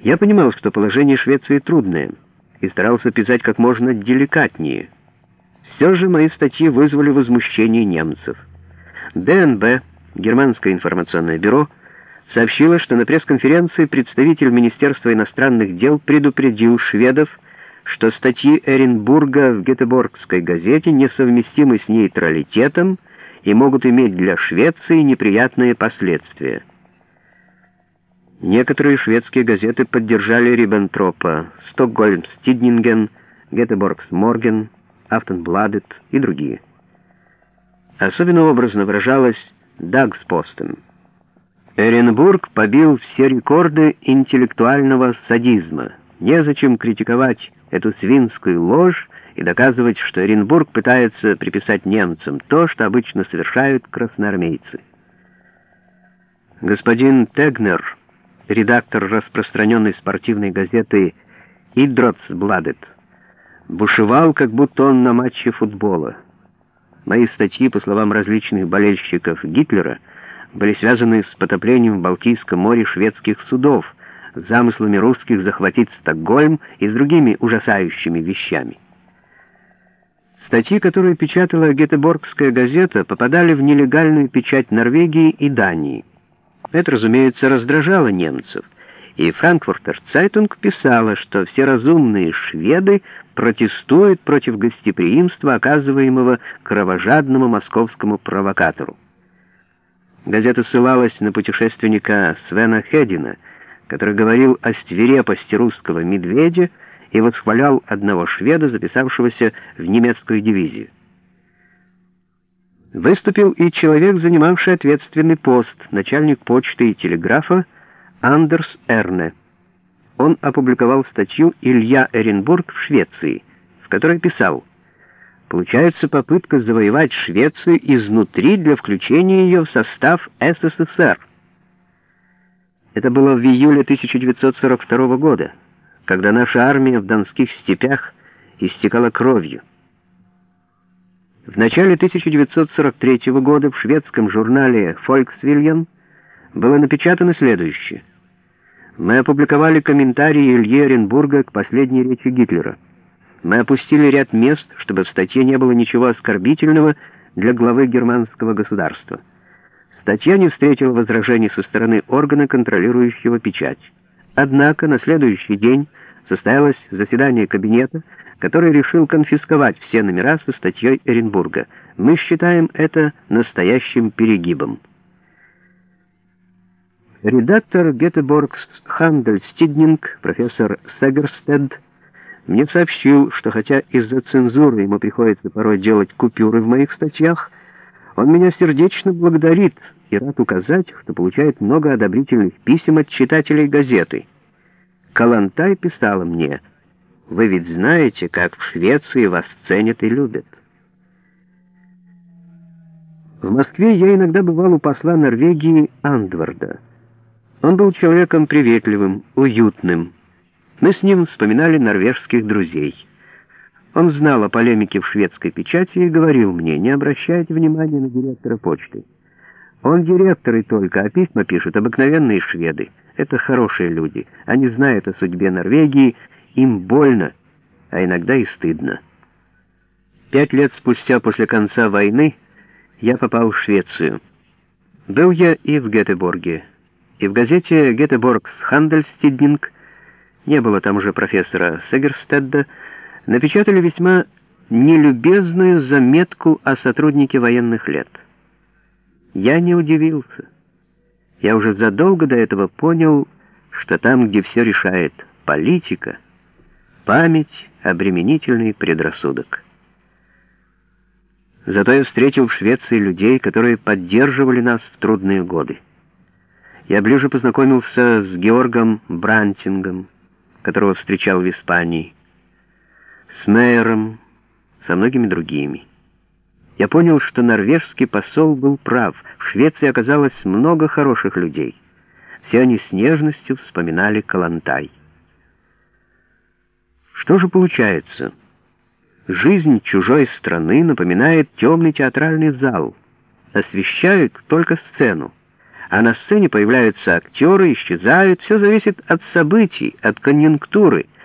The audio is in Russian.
Я понимал, что положение Швеции трудное, и старался писать как можно деликатнее. Все же мои статьи вызвали возмущение немцев. ДНБ, германское информационное бюро, сообщило, что на пресс-конференции представитель Министерства иностранных дел предупредил шведов, что статьи Эренбурга в Гетеборгской газете несовместимы с нейтралитетом и могут иметь для Швеции неприятные последствия. Некоторые шведские газеты поддержали Риббентропа: Стокгольмс Тиднинген, Гетеборгс Морген, Афтенбладет и другие. Особенно образно выражалась Дагспостен. Эренбург побил все рекорды интеллектуального садизма. Незачем критиковать эту свинскую ложь и доказывать, что Эренбург пытается приписать немцам то, что обычно совершают красноармейцы. Господин Тегнер, редактор распространенной спортивной газеты «Идроттсбладет», бушевал, как будто он на матче футбола. Мои статьи, по словам различных болельщиков Гитлера, были связаны с потоплением в Балтийском море шведских судов, замыслами русских захватить Стокгольм и с другими ужасающими вещами. Статьи, которые печатала Гетеборгская газета, попадали в нелегальную печать Норвегии и Дании. Это, разумеется, раздражало немцев, и Франкфуртер Цайтунг писала, что все разумные шведы протестуют против гостеприимства, оказываемого кровожадному московскому провокатору. Газета ссылалась на путешественника Свена Хедина, который говорил о свирепости русского медведя и восхвалял одного шведа, записавшегося в немецкую дивизию. Выступил и человек, занимавший ответственный пост, начальник почты и телеграфа Андерс Эрне. Он опубликовал статью «Илья Эренбург в Швеции», в которой писал: «Получается попытка завоевать Швецию изнутри для включения ее в состав СССР». Это было в июле 1942 года, когда наша армия в донских степях истекала кровью. В начале 1943 года в шведском журнале «Фольксвильен» было напечатано следующее. Мы опубликовали комментарии Ильи Эренбурга к последней речи Гитлера. Мы опустили ряд мест, чтобы в статье не было ничего оскорбительного для главы германского государства. Статья не встретила возражений со стороны органа, контролирующего печать. Однако на следующий день состоялось заседание кабинета, который решил конфисковать все номера со статьей Эренбурга. Мы считаем это настоящим перегибом. Редактор Гетеборгс Хандельстиднинг, профессор Сегерстед, мне сообщил, что хотя из-за цензуры ему приходится порой делать купюры в моих статьях, он меня сердечно благодарит и рад указать, что получает много одобрительных писем от читателей газеты. Калантай писала мне: «Вы ведь знаете, как в Швеции вас ценят и любят». В Москве я иногда бывал у посла Норвегии Андварда. Он был человеком приветливым, уютным. Мы с ним вспоминали норвежских друзей. Он знал о полемике в шведской печати и говорил мне: не обращайте внимания на директора почты. Он директор и только, а письма пишут обыкновенные шведы. Это хорошие люди. Они знают о судьбе Норвегии, им больно, а иногда и стыдно. 5 лет спустя после конца войны я попал в Швецию. Был я и в Гетеборге, и в газете «Гетеборгс Хандельстиднинг», не было там уже профессора Сегерстедда, напечатали весьма нелюбезную заметку о сотруднике военных лет. Я не удивился. Я уже задолго до этого понял, что там, где все решает политика, память — обременительный предрассудок. Зато я встретил в Швеции людей, которые поддерживали нас в трудные годы. Я ближе познакомился с Георгом Брантингом, которого встречал в Испании, с Мейером, со многими другими. Я понял, что норвежский посол был прав. В Швеции оказалось много хороших людей. Все они с нежностью вспоминали Калантай. Что же получается? Жизнь чужой страны напоминает темный театральный зал. Освещают только сцену, а на сцене появляются актеры, исчезают. Все зависит от событий, от конъюнктуры,